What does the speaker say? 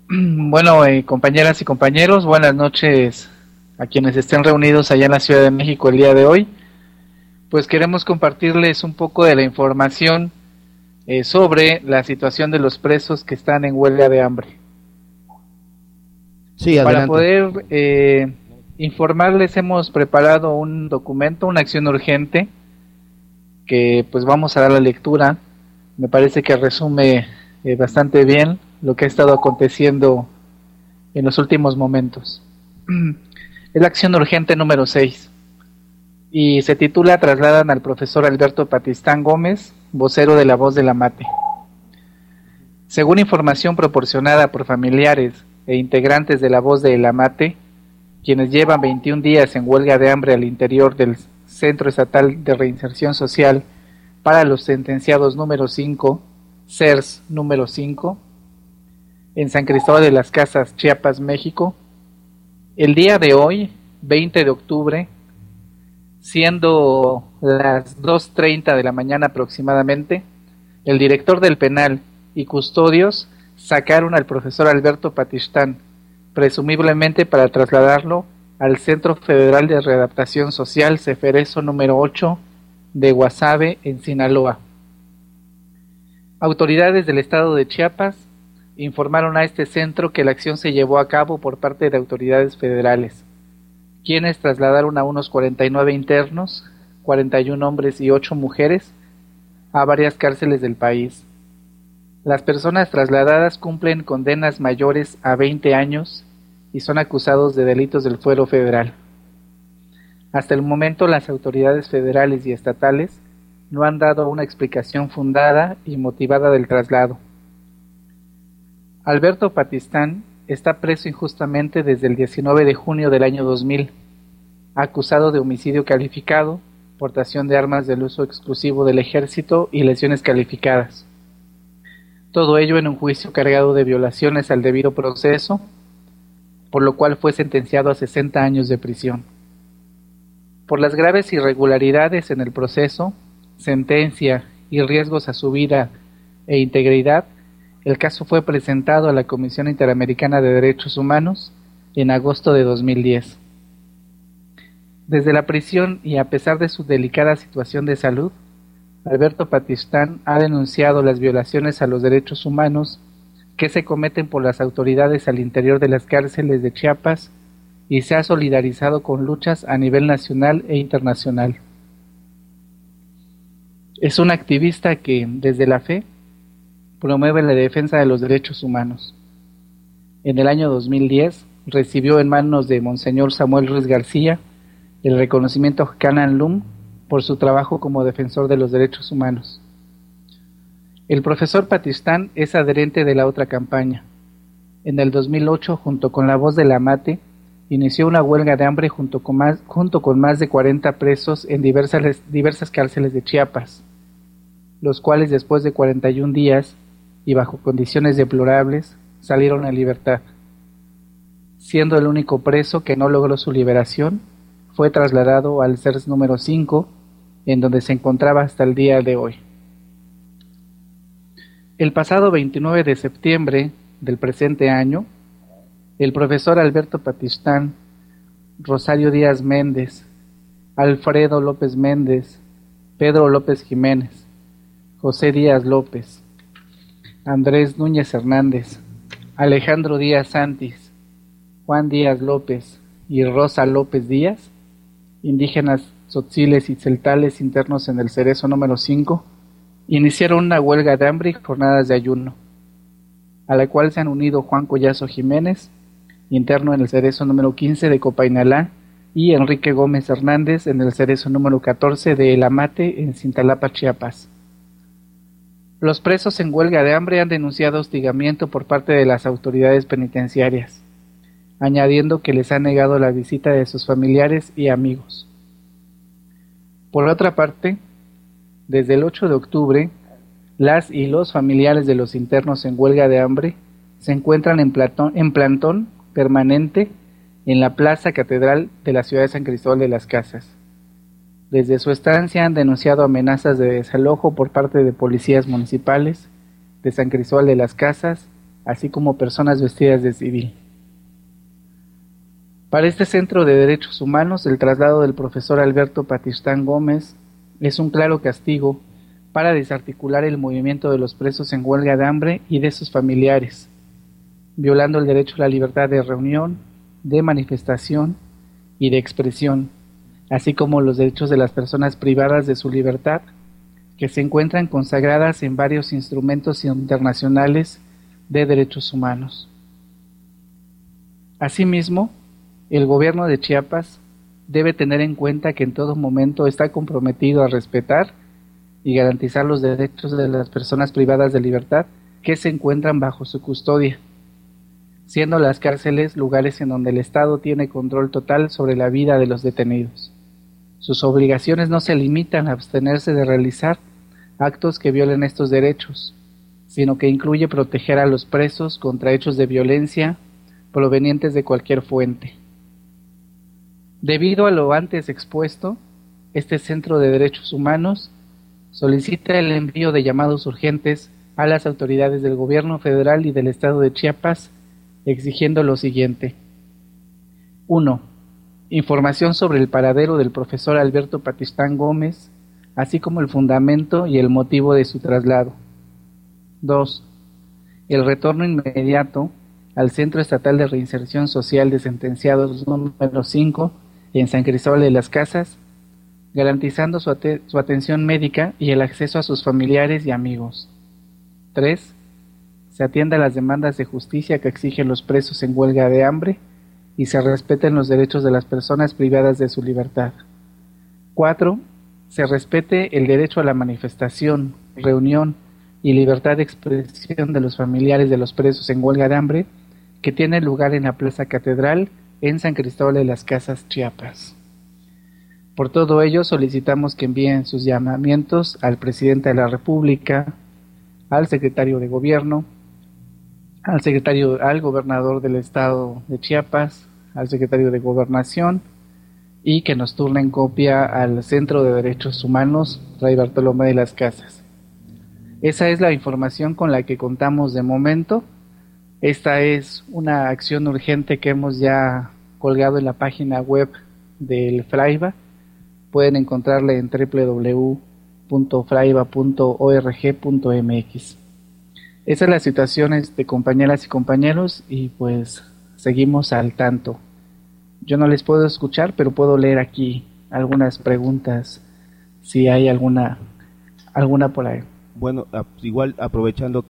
Bueno, compañeras y compañeros, buenas noches a quienes estén reunidos allá en la Ciudad de México el día de hoy. Pues queremos compartirles un poco de la información sobre la situación de los presos que están en huelga de hambre. Sí, Para adelante. poder informarles hemos preparado un documento, una acción urgente, que pues vamos a dar la lectura. Me parece que resume bastante bien lo que ha estado aconteciendo en los últimos momentos. Es la acción urgente número 6 y se titula Trasladan al profesor Alberto Patistán Gómez, vocero de La Voz de la Mate. Según información proporcionada por familiares e integrantes de La Voz de la Mate, quienes llevan 21 días en huelga de hambre al interior del Centro Estatal de Reinserción Social para los sentenciados número 5, CERS número 5, en San Cristóbal de las Casas, Chiapas, México, el día de hoy, 20 de octubre, siendo las 2:30 de la mañana aproximadamente, el director del penal y custodios sacaron al profesor Alberto Patistán, presumiblemente para trasladarlo al Centro Federal de Readaptación Social Ceferezo número 8 de Guasave, en Sinaloa. Autoridades del estado de Chiapas informaron a este centro que la acción se llevó a cabo por parte de autoridades federales, quienes trasladaron a unos 49 internos, 41 hombres y 8 mujeres, a varias cárceles del país. Las personas trasladadas cumplen condenas mayores a 20 años y son acusados de delitos del fuero federal. Hasta el momento, las autoridades federales y estatales no han dado una explicación fundada y motivada del traslado. Alberto Patistán está preso injustamente desde el 19 de junio del año 2000, acusado de homicidio calificado, portación de armas del uso exclusivo del ejército y lesiones calificadas. Todo ello en un juicio cargado de violaciones al debido proceso, por lo cual fue sentenciado a 60 años de prisión. Por las graves irregularidades en el proceso, sentencia y riesgos a su vida e integridad, el caso fue presentado a la Comisión Interamericana de Derechos Humanos en agosto de 2010. Desde la prisión y a pesar de su delicada situación de salud, Alberto Patistán ha denunciado las violaciones a los derechos humanos que se cometen por las autoridades al interior de las cárceles de Chiapas y se ha solidarizado con luchas a nivel nacional e internacional. Es un activista que, desde la fe, promueve la defensa de los derechos humanos. En el año 2010 recibió en manos de Monseñor Samuel Ruiz García el reconocimiento Canan Lum por su trabajo como defensor de los derechos humanos. El profesor Patistán es adherente de la otra campaña. En el 2008, junto con La Voz de la Mate, inició una huelga de hambre junto con más de 40 presos en diversas cárceles de Chiapas, los cuales después de 41 días y bajo condiciones deplorables salieron en libertad. Siendo el único preso que no logró su liberación, fue trasladado al CERS número 5, en donde se encontraba hasta el día de hoy. El pasado 29 de septiembre del presente año, el profesor Alberto Patistán, Rosario Díaz Méndez, Alfredo López Méndez, Pedro López Jiménez, José Díaz López, Andrés Núñez Hernández, Alejandro Díaz Santis, Juan Díaz López y Rosa López Díaz, indígenas tzotziles y tzeltales internos en el Cerezo número 5, iniciaron una huelga de hambre y jornadas de ayuno, a la cual se han unido Juan Collazo Jiménez, interno en el Cerezo número 15 de Copainalá, y Enrique Gómez Hernández en el Cerezo número 14 de El Amate en Cintalapa, Chiapas. Los presos en huelga de hambre han denunciado hostigamiento por parte de las autoridades penitenciarias, añadiendo que les ha negado la visita de sus familiares y amigos. Por otra parte, desde el 8 de octubre, las y los familiares de los internos en huelga de hambre se encuentran en plantón permanente en la Plaza Catedral de la ciudad de San Cristóbal de las Casas. Desde su estancia han denunciado amenazas de desalojo por parte de policías municipales de San Cristóbal de las Casas así como personas vestidas de civil. Para este Centro de Derechos Humanos, el traslado del profesor Alberto Patistán Gómez es un claro castigo para desarticular el movimiento de los presos en huelga de hambre y de sus familiares, violando el derecho a la libertad de reunión, de manifestación y de expresión, así como los derechos de las personas privadas de su libertad, que se encuentran consagradas en varios instrumentos internacionales de derechos humanos. Asimismo, el gobierno de Chiapas debe tener en cuenta que en todo momento está comprometido a respetar y garantizar los derechos de las personas privadas de libertad que se encuentran bajo su custodia, siendo las cárceles lugares en donde el Estado tiene control total sobre la vida de los detenidos. Sus obligaciones no se limitan a abstenerse de realizar actos que violen estos derechos, sino que incluye proteger a los presos contra hechos de violencia provenientes de cualquier fuente. Debido a lo antes expuesto, este Centro de Derechos Humanos solicita el envío de llamados urgentes a las autoridades del gobierno federal y del estado de Chiapas, exigiendo lo siguiente. 1. Información sobre el paradero del profesor Alberto Patistán Gómez, así como el fundamento y el motivo de su traslado. 2. El retorno inmediato al Centro Estatal de Reinserción Social de Sentenciados número 5 en San Cristóbal de las Casas, garantizando su atención médica y el acceso a sus familiares y amigos. 3. Se atienda a las demandas de justicia que exigen los presos en huelga de hambre y se respeten los derechos de las personas privadas de su libertad. 4. Se respete el derecho a la manifestación, reunión y libertad de expresión de los familiares de los presos en huelga de hambre que tiene lugar en la Plaza Catedral en San Cristóbal de las Casas, Chiapas. Por todo ello, solicitamos que envíen sus llamamientos al presidente de la República, al secretario de Gobierno, al gobernador del estado de Chiapas, al secretario de Gobernación, y que nos turnen copia al Centro de Derechos Humanos Fray Bartolomé de las Casas. Esa es la información con la que contamos de momento. Esta es una acción urgente que hemos ya colgado en la página web del Fraiba. Pueden encontrarla en www.fraiba.org.mx. Esa es la situación, compañeras y compañeros, y pues seguimos al tanto. Yo no les puedo escuchar, pero puedo leer aquí algunas preguntas, si hay alguna por ahí. Bueno, igual aprovechando